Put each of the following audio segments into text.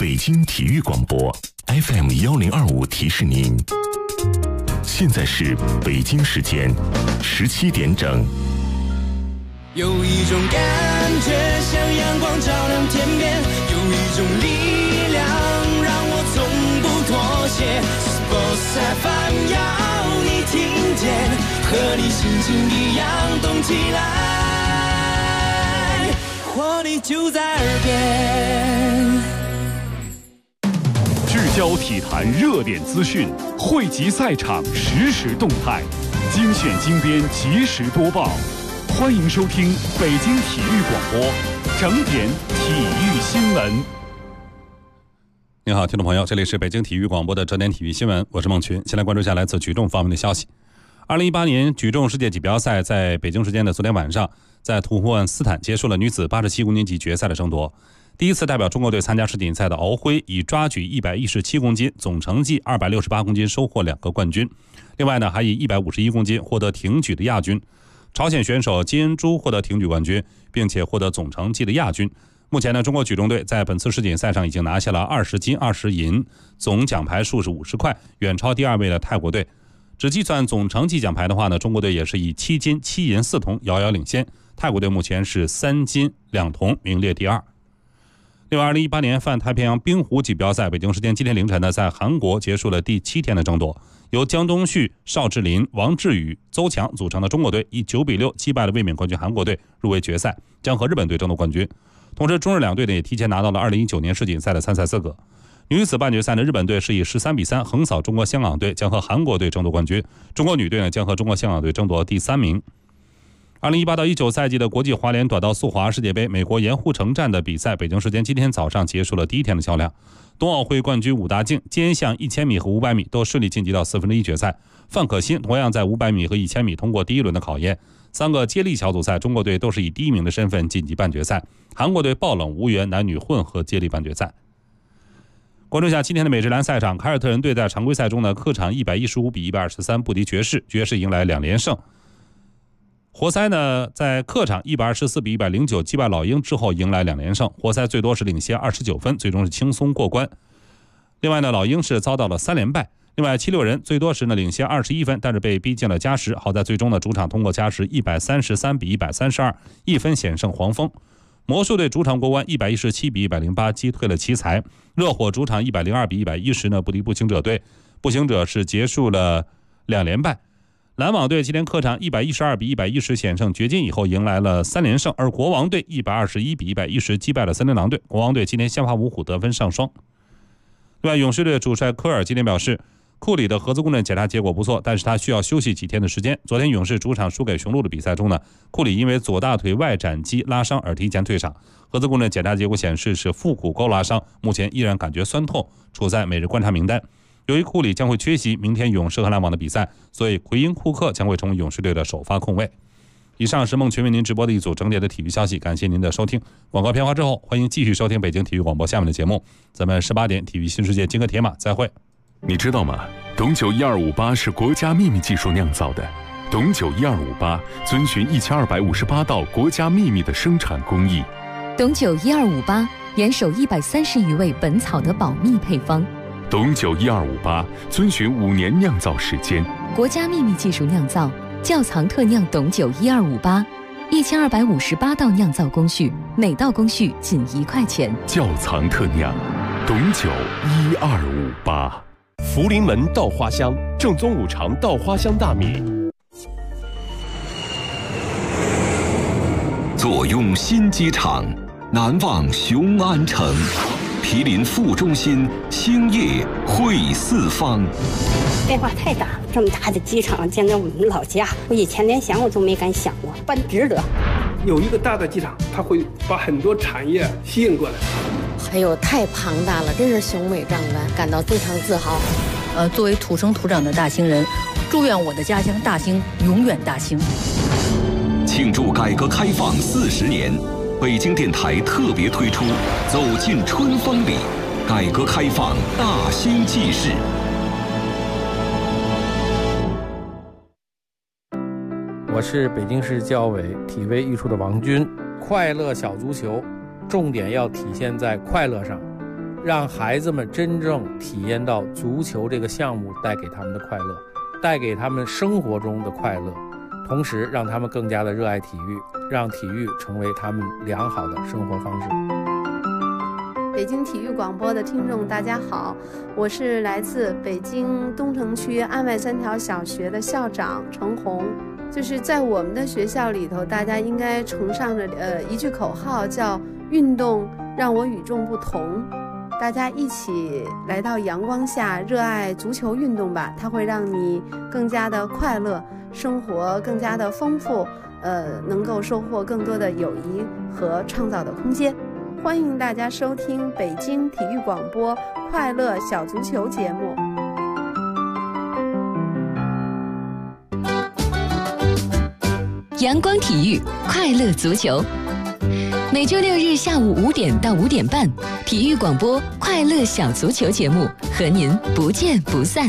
北京体育广播 FM1025提示您，现在是北京时间17点整。 有一种感觉像阳光照亮天边，有一种力量让我从不妥协。Sports FM 要你听见，和你心情一样动起来，活力就在耳边。 聚焦体坛热点资讯，汇集赛场实时动态，精选精编及时播报。欢迎收听北京体育广播整点体育新闻。 你好，听众朋友，这里是北京体育广播的整点体育新闻，我是孟群。先来关注一下来自举重方面的消息。2018年举重世界锦标赛在北京时间的昨天晚上，在土库曼斯坦结束了女子87公斤级决赛的争夺。第一次代表中国队参加世锦赛的敖辉以抓举117公斤，总成绩268公斤收获2个冠军。另外呢，还以151公斤获得挺举的亚军。朝鲜选手金恩洙获得挺举冠军，并且获得总成绩的亚军。目前呢，中国举重队在本次世锦赛上已经拿下了20金20银，总奖牌数是50块，远超第2位的泰国队。只计算总成绩奖牌的话呢，中国队也是以7金7银4铜遥遥领先，泰国队目前是3金2铜名列第2。另外，2018年泛太平洋冰壶锦标赛北京时间今天凌晨呢，在韩国结束了第7天的争夺。由江东旭、邵智林、王志宇、邹强组成的中国队以9-6击败了卫冕冠军韩国队，入围决赛，将和日本队争夺冠军。同时，中日两队呢也提前拿到了2019年世锦赛的参赛资格。女子半决赛呢，日本队是以13-3横扫中国香港队，将和韩国队争夺冠军。中国女队呢将和中国香港队争夺第3名。2018-19赛季的国际滑联短道速滑世界杯美国盐湖城站的比赛，北京时间今天早上结束了第1天的较量。冬奥会冠军武大靖肩项1000米和500米都顺利晋级到1/4决赛，范可新同样在500米和1000米通过第1轮的考验。3个接力小组赛，中国队都是以第1名的身份晋级半决赛，韩国队爆冷无缘男女混合接力半决赛。关注一下今天的美职篮赛场，凯尔特人队在常规赛中呢，客场115-123不敌爵士，爵士迎来2连胜。活塞呢，在客场124-109击败老鹰之后迎来2连胜，活塞最多是领先29分，最终是轻松过关。另外呢，老鹰是遭到了3连败。另外76人最多时呢领先21分，但是被逼进了加时，好在最终呢主场通过加时133-132，一分险胜黄蜂。魔术队主场过关117-108击退了奇才。热火主场102-110呢不敌步行者队，步行者是结束了2连败。篮网队今天客场112-110险胜掘金以后迎来了3连胜，而国王队121-110击败了森林狼队。国王队今天先发五虎得分上双。另外，勇士队主帅科尔今天表示，库里的核磁共振检查结果不错，但是他需要休息几天的时间。昨天勇士主场输给雄鹿的比赛中呢，库里因为左大腿外展肌拉伤而提前退场，核磁共振检查结果显示是腹股沟拉伤，目前依然感觉酸痛，处在每日观察名单。由于库里将会缺席明天勇士和篮网的比赛，所以奎因库克将会成为勇士队的首发控卫。以上是孟群为您直播的一组整点的体育消息，感谢您的收听。广告片花之后，欢迎继续收听北京体育广播下面的节目。咱们18点体育新世界金戈铁马再会。 你知道吗？董酒1258是国家秘密技术酿造的。董酒1258遵循1258道国家秘密的生产工艺。 董酒1258严守130余味本草的保密配方。 董酒1258遵循5年酿造时间， 国家秘密技术酿造，窖藏特酿董酒1258，1258道酿造工序，每道工序仅1块钱。 窖藏特酿，董酒1258。 福临门稻花香，正宗五常稻花香大米。 坐拥新机场，难忘雄安城。毗邻副中心，兴业汇四方。 变化太大，这么大的机场建在我们老家，我以前连想我都没敢想过，办值得。 有一个大的机场，它会把很多产业吸引过来。 哎呦，太庞大了，真是雄伟壮观，感到非常自豪。 作为土生土长的大兴人，祝愿我的家乡大兴永远大兴。 庆祝改革开放40年。北京电台特别推出《走进春风里》，改革开放大兴纪事。 我是北京市教委体卫艺术的王军。快乐小足球，重点要体现在快乐上。 让孩子们真正体验到足球这个项目带给他们的快乐，带给他们生活中的快乐，同时让他们更加的热爱体育，让体育成为他们良好的生活方式。 北京体育广播的听众大家好，我是来自北京东城区安外3条小学的校长程红。就是在我们的学校里头，大家应该崇尚着一句口号，叫运动让我与众不同。大家一起来到阳光下，热爱足球运动吧，它会让你更加的快乐，生活更加的丰富，能够收获更多的友谊和创造的空间。欢迎大家收听北京体育广播快乐小足球节目。 阳光体育快乐足球，每周6日下午5点到5点半，体育广播快乐小足球节目和您不见不散。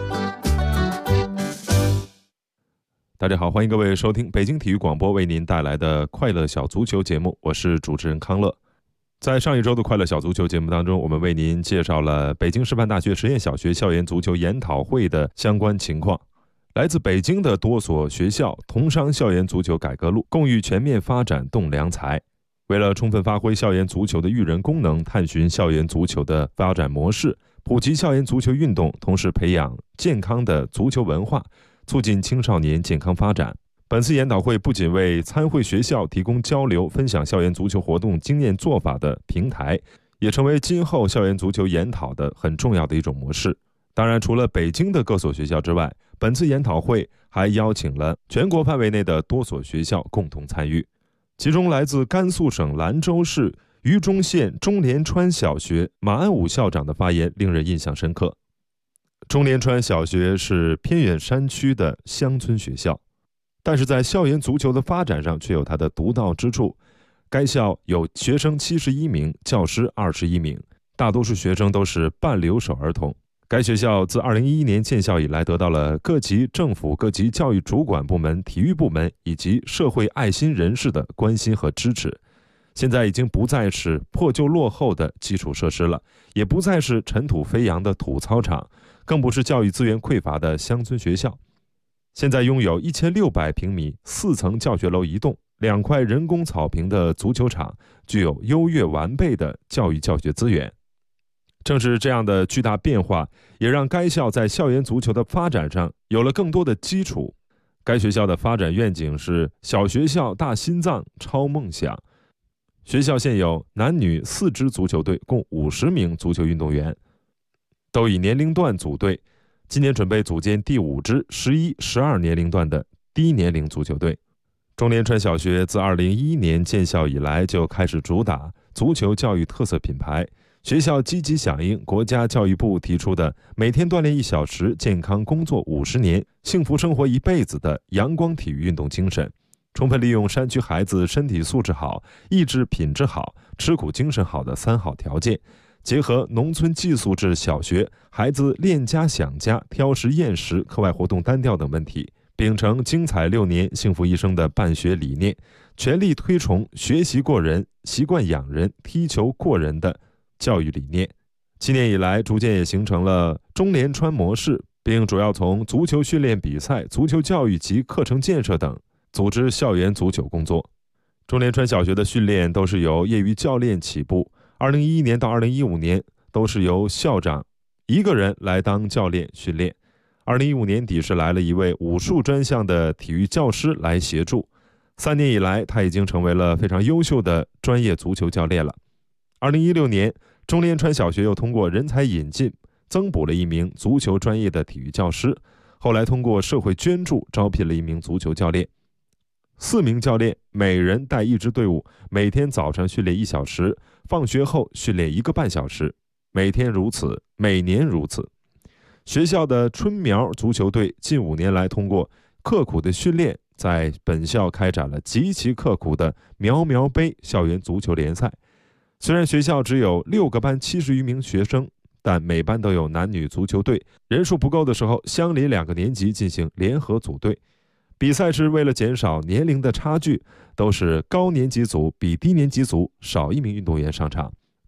大家好，欢迎各位收听北京体育广播为您带来的快乐小足球节目，我是主持人康乐。在上一周的快乐小足球节目当中，我们为您介绍了北京师范大学实验小学校园足球研讨会的相关情况。来自北京的多所学校同商校园足球改革路，共育全面发展栋良才。为了充分发挥校园足球的育人功能，探寻校园足球的发展模式，普及校园足球运动，同时培养健康的足球文化，促进青少年健康发展。本次研讨会不仅为参会学校提供交流分享校园足球活动经验做法的平台，也成为今后校园足球研讨的很重要的一种模式。当然，除了北京的各所学校之外，本次研讨会还邀请了全国范围内的多所学校共同参与。其中来自甘肃省兰州市榆中县钟连川小学马安武校长的发言令人印象深刻。钟连川小学是偏远山区的乡村学校，但是在校园足球的发展上却有它的独到之处。该校有学生71名，教师21名，大多数学生都是半留守儿童。该学校自2011年建校以来，得到了各级政府、各级教育主管部门、体育部门以及社会爱心人士的关心和支持。现在已经不再是破旧落后的基础设施了，也不再是尘土飞扬的土操场，更不是教育资源匮乏的乡村学校。现在拥有1600平米、4层教学楼一栋、2块人工草坪的足球场，具有优越完备的教育教学资源。正是这样的巨大变化，也让该校在校园足球的发展上有了更多的基础。该学校的发展愿景是小学校大心脏超梦想。学校现有男女4支足球队，共50名足球运动员，都以年龄段组队。今年准备组建第5支11、12年龄段的低年龄足球队。钟连川小学自2011年建校以来就开始主打足球教育特色品牌。学校积极响应国家教育部提出的每天锻炼1小时，健康工作50年，幸福生活一辈子的阳光体育运动精神，充分利用山区孩子身体素质好、意志品质好、吃苦精神好的3好条件，结合农村寄宿制小学孩子恋家想家、挑食厌食、课外活动单调等问题，秉承精彩6年幸福一生的办学理念，全力推崇学习过人、习惯养人、踢球过人的教育理念。7年以来，逐渐也形成了钟连川模式，并主要从足球训练比赛、足球教育及课程建设等组织校园足球工作。钟连川小学的训练都是由业余教练起步，2011年到2015年都是由校长一个人来当教练训练。2015年底是来了一位武术专项的体育教师来协助。3年以来，他已经成为了非常优秀的专业足球教练了。2016年，钟连川小学又通过人才引进，增补了1名足球专业的体育教师，后来通过社会捐助招聘了1名足球教练。4名教练每人带1支队伍，每天早上训练1小时，放学后训练1个半小时，每天如此，每年如此。学校的春苗足球队近5年来通过刻苦的训练，在本校开展了极其刻苦的苗苗杯校园足球联赛。虽然学校只有6个班70余名学生，但每班都有男女足球队，人数不够的时候，相邻2个年级进行联合组队。比赛是为了减少年龄的差距，都是高年级组比低年级组少1名运动员上场。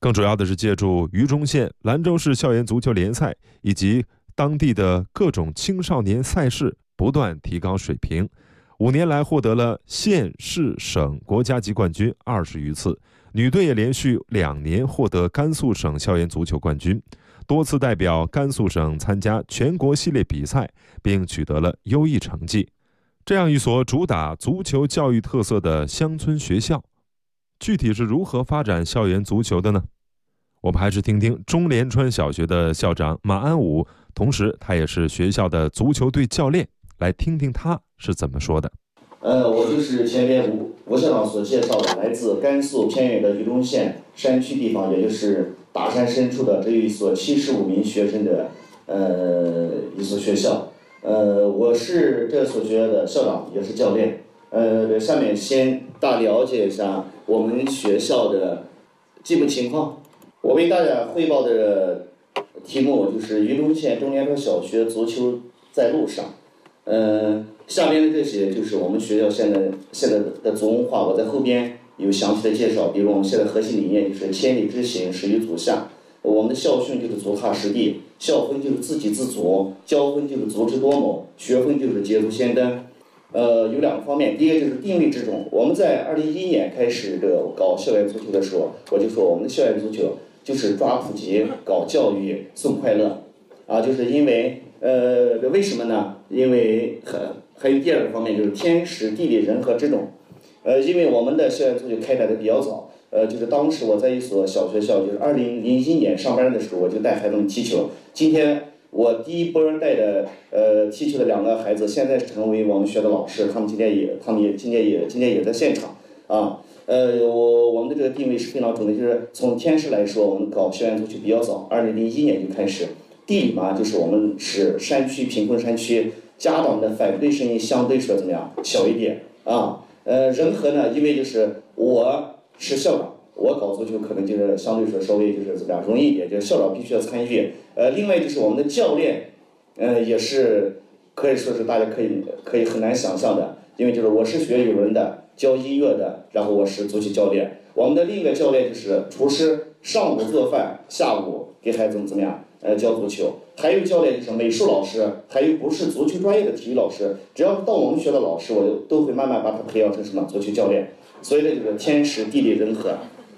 更主要的是借助榆中县、兰州市校园足球联赛以及当地的各种青少年赛事，不断提高水平。5年来获得了县、市、省、国家级冠军20余次，女队也连续2年获得甘肃省校园足球冠军，多次代表甘肃省参加全国系列比赛，并取得了优异成绩。这样一所主打足球教育特色的乡村学校，具体是如何发展校园足球的呢？我们还是听听中连川小学的校长马安武，同时他也是学校的足球队教练，来听听他是怎么说的。 我就是前面吴校长所介绍的，来自甘肃偏远的榆中县山区地方，也就是大山深处的这一所75名学生的一所学校。我是这所学校的校长，也是教练。下面先大了解一下我们学校的基本情况。我为大家汇报的题目就是榆中县中连川小学足球在路上。下面的这些就是我们学校现在的总话，我在后边有详细的介绍。比如我们现在核心理念就是千里之行，始于足下。我们的校训就是足踏实地，校风就是自给自足，教风就是足智多谋，学风就是捷足先登。有2个方面，第一个就是定位之中。我们在2011年开始搞校园足球的时候，我就说我们的校园足球就是抓普及、搞教育、送快乐，就是因为为什么呢？因为还有第2个方面，就是天时地利人和之中。因为我们的校园足球开展的比较早，就是当时我在一所小学校，就是2001年上班的时候，我就带孩子们踢球。今天我第一波带的踢球的2个孩子，现在成为我们学的老师，他们今天也在现场啊。我们的这个定位是非常重的，就是从天时来说，我们搞校园足球比较早，2001年就开始。地理嘛，就是我们是山区，贫困山区，家长的反对声音相对说怎么样小一点啊。人和呢，因为就是我是校长，我搞足球可能就是相对说稍微就是怎么样容易一点，就是校长必须要参与。另外就是我们的教练，也是可以说是大家可以很难想象的，因为就是我是学语文的，教音乐的，然后我是足球教练。我们的另一个教练就是厨师，上午做饭，下午给孩子们怎么样教足球。还有教练就是美术老师，还有不是足球专业的体育老师，只要是到我们学的老师，我都会慢慢把他培养成什么足球教练。所以这就是天时地利人和。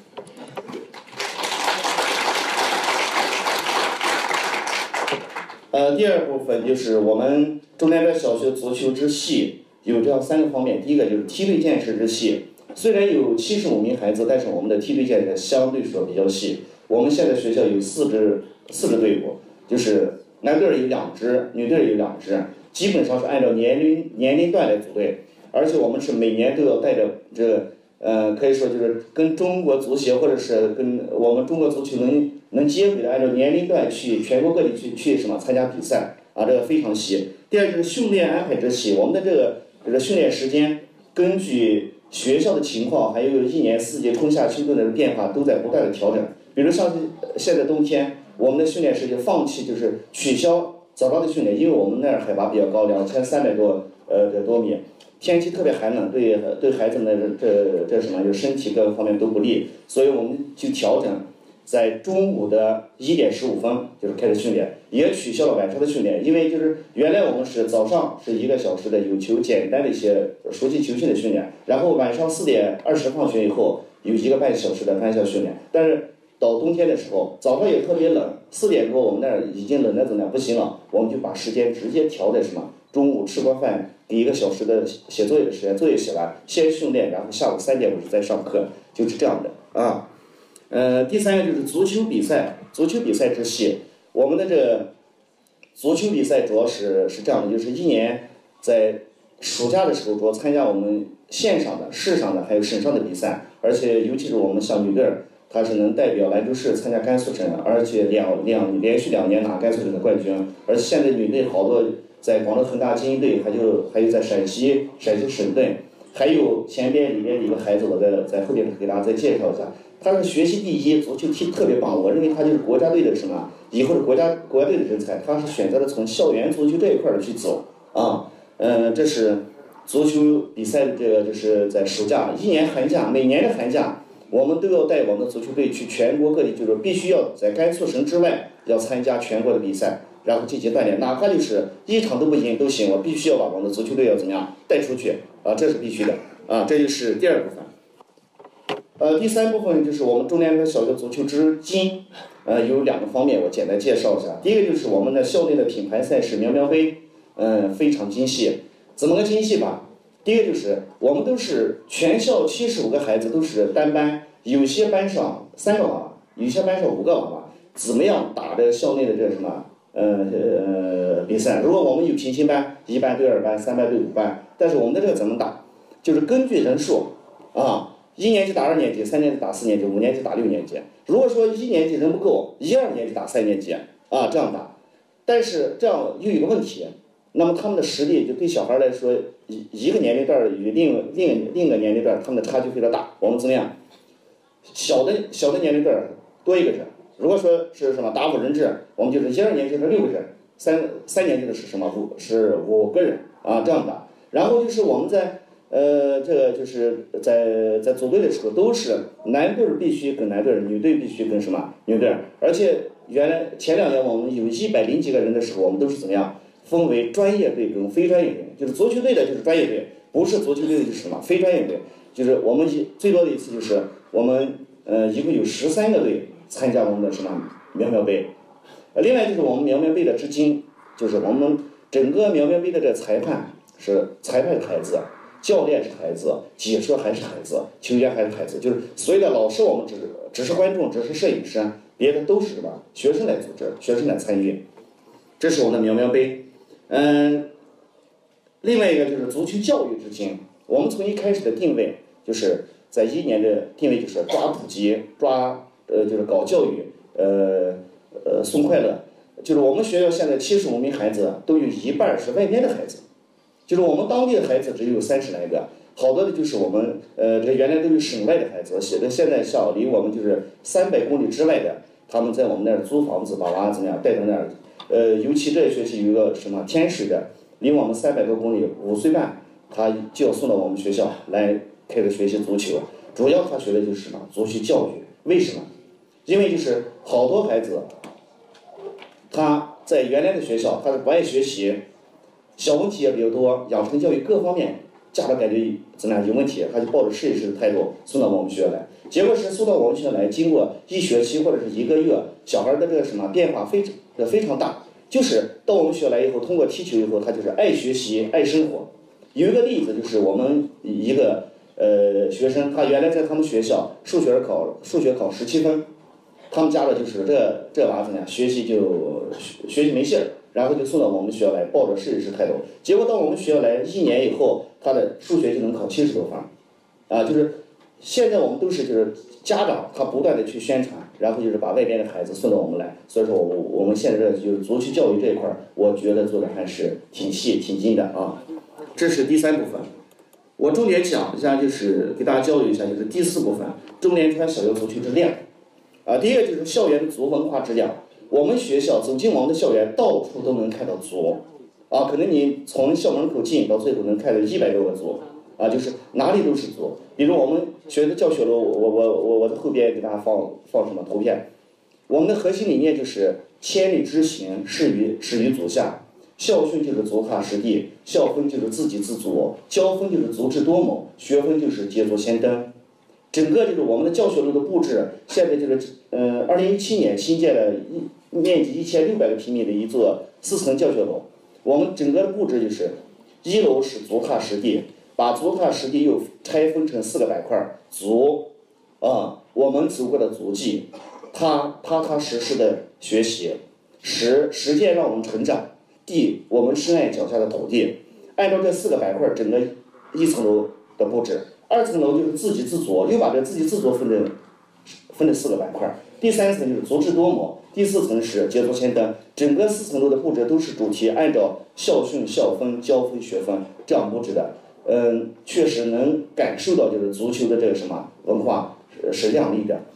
第2部分就是我们中连川小学足球支系有这样3个方面。第一个就是梯队建设支系，虽然有75名孩子，但是我们的梯队建设相对说比较细。我们现在学校有4支队伍，就是男队有2支，女队有2支，基本上是按照年龄段来组队，而且我们是每年都要带着可以说就是跟中国足协或者是跟我们中国足球能接轨的，按照年龄段去全国各地去参加比赛啊，这个非常细。第2就是训练安排之细，我们的这个训练时间根据学校的情况，还有1年4季春夏秋冬的变化都在不断的调整。比如像现在冬天，我们的训练时间放弃就是取消早上的训练，因为我们那儿海拔比较高，2300多米，天气特别寒冷，对孩子们这什么就身体各个方面都不利，所以我们就调整在中午的1点15分就是开始训练，也取消了晚上的训练，因为就是原来我们是早上是1个小时的有球简单的一些熟悉球训的训练，然后晚上4点20放学以后有1个半小时的干校训练。但是到冬天的时候，早上也特别冷，4点多我们那儿已经冷得怎么样不行了，我们就把时间直接调在什么中午吃过饭给1个小时的写作业的时间，作业写完先训练，然后下午3点50再上课，就是这样的啊。第3个就是足球比赛之系，我们的这足球比赛主要是这样的，就是1年在暑假的时候主要参加我们县上的、市上的还有省上的比赛，而且尤其是我们像女队，她是能代表兰州市参加甘肃省，而且连续2年拿甘肃省的冠军，而且现在女队好多在广州恒大精英队，还有在陕西省队，还有里面一个孩子，我在后边给大家再介绍一下，他是学习第一，足球踢特别棒，我认为他就是国家队的什么，以后是国家队的人才，他是选择了从校园足球这一块去走啊。这是足球比赛的这个就是在暑假、1年寒假，每年的寒假我们都要带我们的足球队去全国各地，就是必须要在甘肃省之外要参加全国的比赛，然后进行锻炼，哪怕就是一场都不赢都行，我必须要把我们的足球队要怎么样带出去啊，这是必须的啊，这就是第二部分。第三部分就是我们中联小学足球之今，有2个方面我简单介绍一下。第一个就是我们的校内的品牌赛事苗苗杯，非常精细。怎么个精细法？第一个就是我们都是全校75个孩子都是单班，有些班上3个娃娃，有些班上5个娃娃，怎么样打着校内的这什么比赛？如果我们有平行班，1班对2班，3班对5班，但是我们的这个怎么打？就是根据人数啊。1年级打2年级，3年级打4年级，5年级打6年级。如果说1年级人不够，1、2年级打3年级啊，这样打。但是这样又有一个问题，那么他们的实力就对小孩来说，一个年龄段与另一个年龄段他们的差距非常大。我们怎么样？小的年龄段多一个人。如果说是什么打5人制，我们就是1、2年级是6个人，3年级的是什么是5个人啊，这样打。然后就是我们在这个就是在组队的时候，都是男队必须跟男队，女队必须跟什么女队。而且原来前2年我们有100几个人的时候，我们都是怎么样分为专业队跟非专业队。就是足球队的就是专业队，不是足球队的就是什么非专业队。就是我们最多的一次就是我们一共有13个队参加我们的什么苗苗杯。另外就是我们苗苗杯的至今，就是我们整个苗苗杯的这裁判是裁判孩子。教练是孩子，解说还是孩子，球员还是孩子，就是所有的老师我们只是观众，只是摄影师，别的都是什么学生来组织，学生来参与。这是我们的苗苗杯。另外一个就是足球教育之今，我们从一开始的定位就是在1年的定位就是抓普及，就是搞教育，送快乐。就是我们学校现在75名孩子都有1半是外边的孩子。就是我们当地的孩子只有30来个，好多的就是我们这原来都有省外的孩子，现在像离我们就是300公里之外的，他们在我们那儿租房子，把娃怎么样带到那儿。尤其这学期有一个什么天使的，离我们300多公里，5岁半，他就要送到我们学校来开始学习足球。主要他学的就是什么足球教育。为什么？因为就是好多孩子，他在原来的学校他是不爱学习。小问题也比较多，养成教育各方面，家长感觉怎么样有问题，他就抱着试一试的态度送到我们学校来。结果是送到我们学校来，经过1学期或者是1个月，小孩的这个什么变化非常大。就是到我们学校来以后，通过踢球以后，他就是爱学习、爱生活。有一个例子就是我们一个学生，他原来在他们学校数学考17分，他们家的就是这娃子呢，学习没劲儿。然后就送到我们学校来，抱着试一试态度。结果到我们学校来1年以后，他的数学就能考70多分，啊，就是现在我们都是就是家长他不断的去宣传，然后就是把外边的孩子送到我们来。所以说我们现在这就是足球教育这一块，我觉得做的还是挺细挺精的啊。这是第3部分，我重点讲一下，就是给大家交流一下，就是第4部分，中联川小学足球质量。第一个就是校园的足文化质量。我们学校走进我们的校园，到处都能看到足，可能你从校门口进到最后能看到100多个足，就是哪里都是足。比如我们学的教学楼，我在后边给大家放什么图片。我们的核心理念就是千里之行，始于足下。校训就是足踏实地，校风就是自给自足，教风就是足智多谋，学风就是捷足先登。整个就是我们的教学楼的布置，现在就是2017年新建了面积1600个平米的一座4层教学楼。我们整个的布置就是1楼是足踏实地，把足踏实地又拆分成4个板块。足我们走过的足迹，踏实的学习，实践让我们成长。地，我们深爱脚下的土地。按照这4个板块，整个1层楼的布置。2层楼就是自给自足，又把这自给自足分成4个板块。第3层就是足智多谋，第4层是捷足先登。整个4层楼的布置都是主题按照校训、校风、教风、学风这样布置的。确实能感受到就是足球的这个什么文化是亮丽的。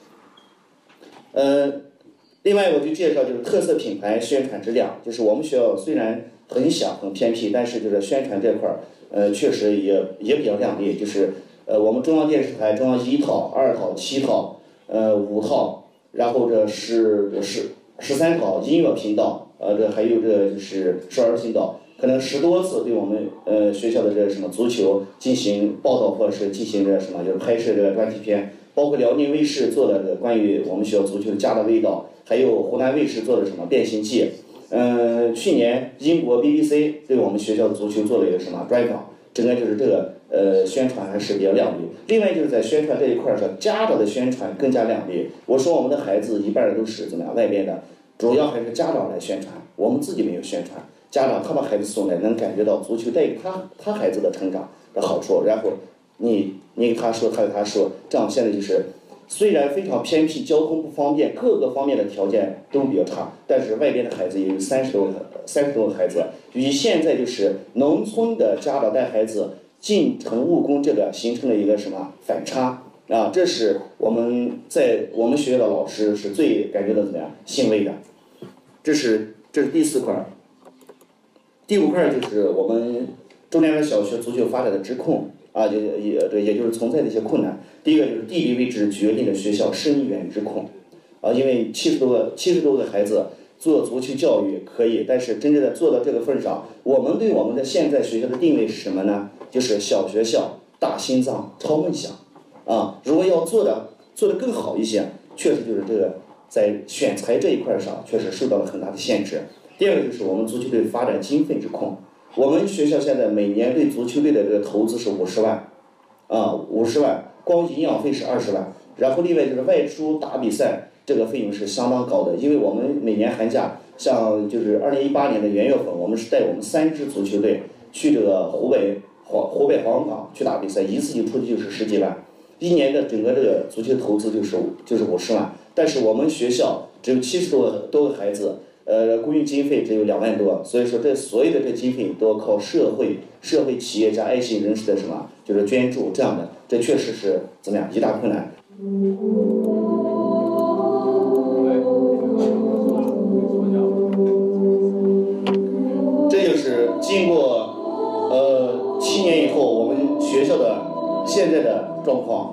另外我就介绍就是特色品牌宣传质量，就是我们学校虽然很小很偏僻，但是就是宣传这块确实也比较亮丽，就是我们中央电视台中央1套、2套、7套、5套，然后这13套音乐频道，这还有这就是少儿频道，可能10多次对我们学校的这什么足球进行报道，或者是进行这什么就是拍摄这个专题片，包括辽宁卫视做的这关于我们学校足球家的味道，还有湖南卫视做的什么变形记。去年英国 BBC 对我们学校的足球做了一个什么专访，整个就是这个宣传还是比较亮丽。另外就是在宣传这一块上，家长的宣传更加亮丽。我说我们的孩子一半都是怎么样外边的，主要还是家长来宣传，我们自己没有宣传。家长他把孩子送来，能感觉到足球带给他孩子的成长的好处，然后你给他说，他给他说，这样现在就是虽然非常偏僻，交通不方便，各个方面的条件都比较差，但是外边的孩子也有30多个孩子，与现在就是农村的家长带孩子进城务工这个形成了一个什么反差啊？这是我们在我们学校的老师是最感觉到怎么样欣慰的。这是第4块。第5块就是我们中联办小学足球发展的质控啊，也就是存在的一些困难。第一个就是地理位置决定了学校深远质控啊，因为70多个孩子做足球教育可以，但是真正的做到这个份上，我们对我们的现在学校的定位是什么呢？就是小学校大心脏超梦想啊。如果要做的更好一些，确实就是这个在选材这一块上确实受到了很大的限制。第二个就是我们足球队发展经费质控，我们学校现在每年对足球队的这个投资是50万啊，50万，光营养费是20万，然后另外就是外出打比赛这个费用是相当高的，因为我们每年寒假，像就是2018年的元月份，我们是带我们3支足球队去这个湖北黄冈去打比赛，一次就出去就是10几万，一年的整个这个足球投资就是50万，但是我们学校只有70多个孩子。公益经费只有2万多，所以说这所有的这经费都要靠社会企业家、爱心人士的什么就是捐助，这样的，这确实是怎么样一大困难。这就是经过7年以后我们学校的现在的状况。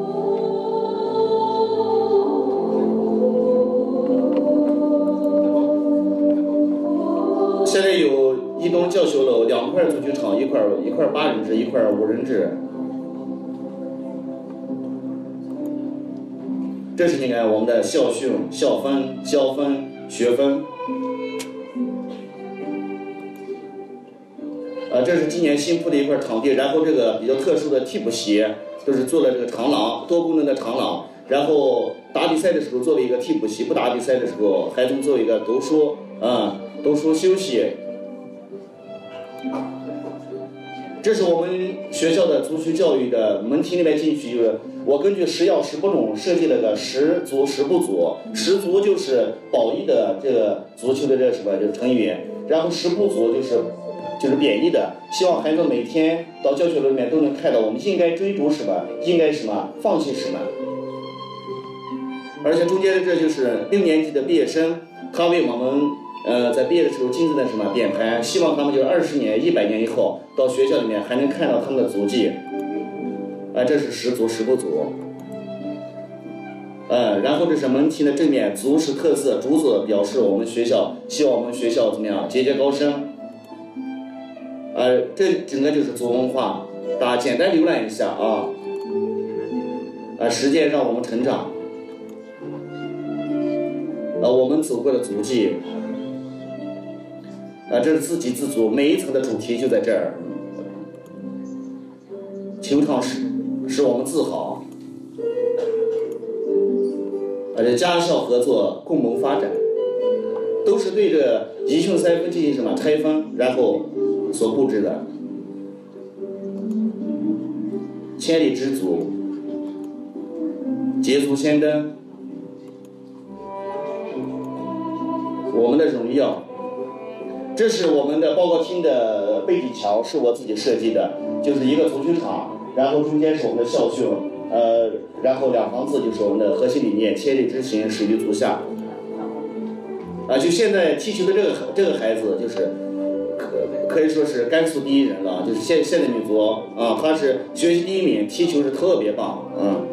现在有1栋教学楼，2块足球场，一块8人制，一块5人制。这是你看我们的校训、校分、校分、学分。这是今年新铺的一块场地，然后这个比较特殊的替补席都是做了这个长廊，多功能的长廊。然后打比赛的时候做了一个替补席，不打比赛的时候孩子们做一个读书休息。这是我们学校的足球教育的门厅里面进去，我根据10要10不种设计了个10足10不足，10足就是褒义的这个足球的这什么就是成语，然后10不足就是贬义的，希望孩子每天到教学楼里面都能看到我们应该追逐什么，应该什么，放弃什么。而且中间的这就是6年级的毕业生，他为我们在毕业的时候金字的什么点盘，希望他们就是20年、100年以后到学校里面还能看到他们的足迹。这是10足10不足。然后这是门厅的正面，足是特色，竹子表示我们学校，希望我们学校怎么样节节高升。这整个就是足文化，大家简单浏览一下啊。实践让我们成长。我们走过的足迹。这是自给自足，每一层的主题就在这儿。球场使我们自豪，这家校合作，共谋发展，都是对这宜兴3分进行什么拆分，然后所布置的。千里之足，捷足先登，我们的荣耀。这是我们的报告厅的背景墙，是我自己设计的，就是一个足球场，然后中间是我们的校训，然后2行字就是我们的核心理念：千里之行，始于足下。就现在踢球的这个孩子，就是可以说是甘肃第一人了，就是现代女足啊，她是学习第一名，踢球是特别棒，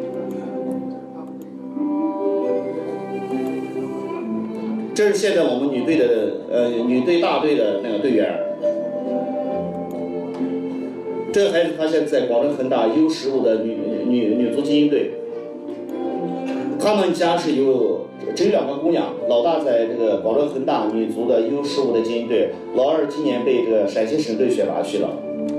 这是现在我们女队的女队大队的那个队员。这个孩子他现在在广州恒大 U15的女足精英队，他们家是有只有2个姑娘，老大在这个广州恒大女足的 U15的精英队，老二今年被这个陕西省队选拔去了。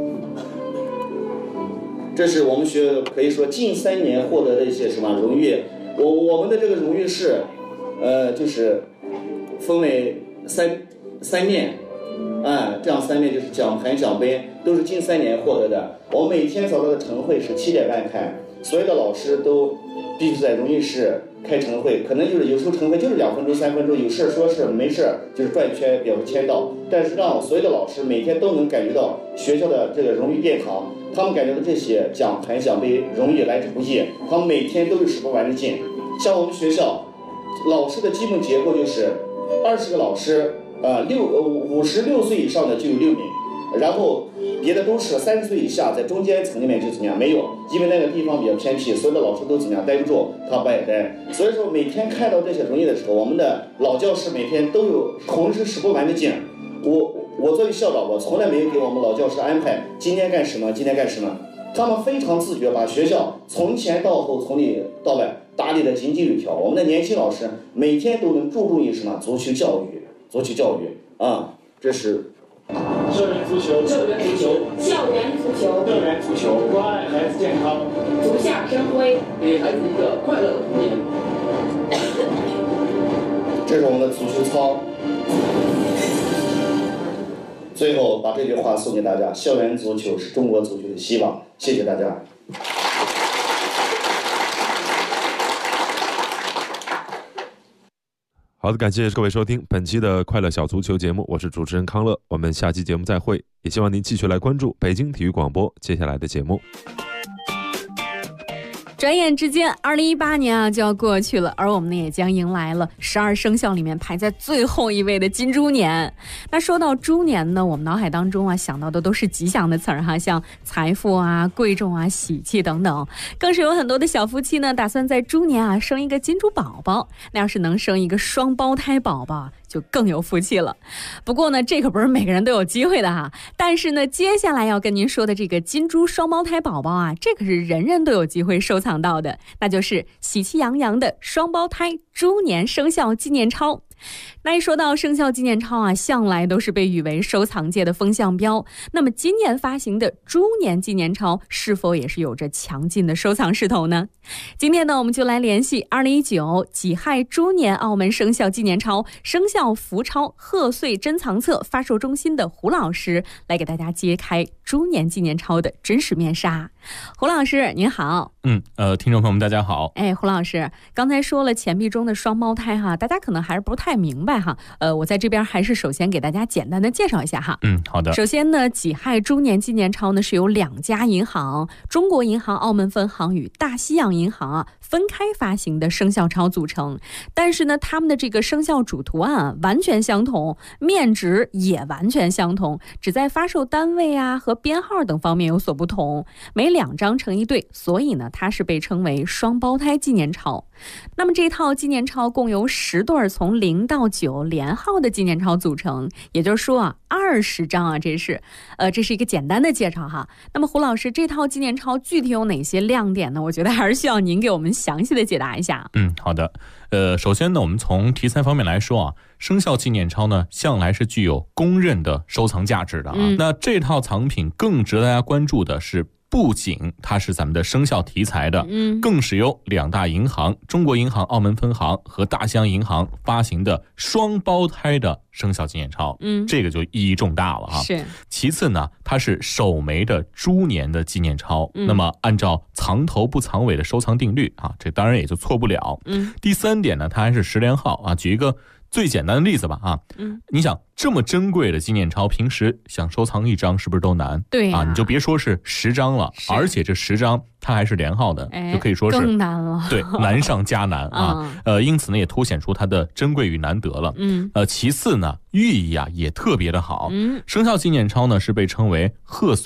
这是我们学可以说近3年获得的一些什么荣誉。我们的这个荣誉是，就是分为三面。这样3面就是奖牌奖杯，都是近3年获得的。我们每天早上的晨会是7点半开，所有的老师都必须在荣誉室开晨会，可能就是有时候晨会就是2分钟3分钟，有事说事，没事就是转圈表示签到。但是让所有的老师每天都能感觉到学校的这个荣誉殿堂，他们感觉到这些奖牌奖杯荣誉来之不易，他们每天都是使不完的劲。像我们学校老师的基本结构就是20个老师。56岁以上的就有6名，然后别的都是30岁以下，在中间层里面就怎么样没有，因为那个地方比较偏僻，所有的老师都怎么样待不住，他不爱待。所以说每天看到这些荣誉的时候，我们的老教师每天都有同时使不完的劲。我作为校长，我从来没有给我们老教师安排今天干什么，今天干什么，他们非常自觉，把学校从前到后，从里到外打理的井井有条。我们的年轻老师每天都能注重于什么足球教育。这是校园足球，校园足球，校园足球，校园足球，关爱孩子健康，足下生辉，给孩子一个快乐的童年。 这是我们的足球操。最后把这句话送给大家：校园足球是中国足球的希望。谢谢大家。 好的，感谢各位收听本期的快乐小足球节目，我是主持人康乐，我们下期节目再会，也希望您继续来关注北京体育广播接下来的节目。 转眼之间2018年就要过去了，而我们呢也将迎来了12生肖里面排在最后一位的金猪年。那说到猪年呢，我们脑海当中想到的都是吉祥的词儿像财富贵重喜气等等，更是有很多的小夫妻呢打算在猪年生一个金猪宝宝。那要是能生一个双胞胎宝宝就更有福气了。不过呢，这可不是每个人都有机会的但是呢，接下来要跟您说的这个金猪双胞胎宝宝这可是人人都有机会收藏到的，那就是喜气洋洋的双胞胎猪年生肖纪念钞。那一说到生肖纪念钞向来都是被誉为收藏界的风向标。那么今年发行的猪年纪念钞是否也是有着强劲的收藏势头呢？今天呢，我们就来联系2019己亥猪年澳门生肖纪念钞生肖福钞贺岁珍藏册发售中心的胡老师，来给大家揭开猪年纪念钞的真实面纱。胡老师您好。 听众朋友们大家好。 胡老师刚才说了钱币中的双胞胎大家可能还是不太明白我在这边还是首先给大家简单的介绍一下好的。 首先呢，己亥猪年纪念钞呢是由2家银行中国银行澳门分行与大西洋银行分开发行的生肖钞组成，但是呢，他们的这个生肖主图案完全相同，面值也完全相同，只在发售单位和编号等方面有所不同，每2张成一对，所以呢，它是被称为双胞胎纪念钞。那么这套纪念钞共由10对从0到9连号的纪念钞组成，也就是说20张这是一个简单的介绍那么胡老师，这套纪念钞具体有哪些亮点呢？我觉得还是需要您给我们详细的解答一下。 好的。首先呢，我们从题材方面来说生肖纪念钞呢向来是具有公认的收藏价值的那这套藏品更值得大家关注的是，不仅它是咱们的生肖题材的，更是由2大银行中国银行澳门分行和大西洋银行发行的双胞胎的生肖纪念钞，这个就意义重大了是。 其次呢，它是首枚的猪年的纪念钞，那么按照藏头不藏尾的收藏定律这当然也就错不了。第3点呢，它还是10连号举一个最简单的例子吧啊，你想这么珍贵的纪念钞，平时想收藏1张是不是都难？ 对啊，你就别说是10张了，而且这10张它还是连号的，就可以说是更难了。 对，难上加难啊。因此呢，也凸显出它的珍贵与难得了。其次呢，寓意啊也特别的好。生肖纪念钞呢是被称为贺岁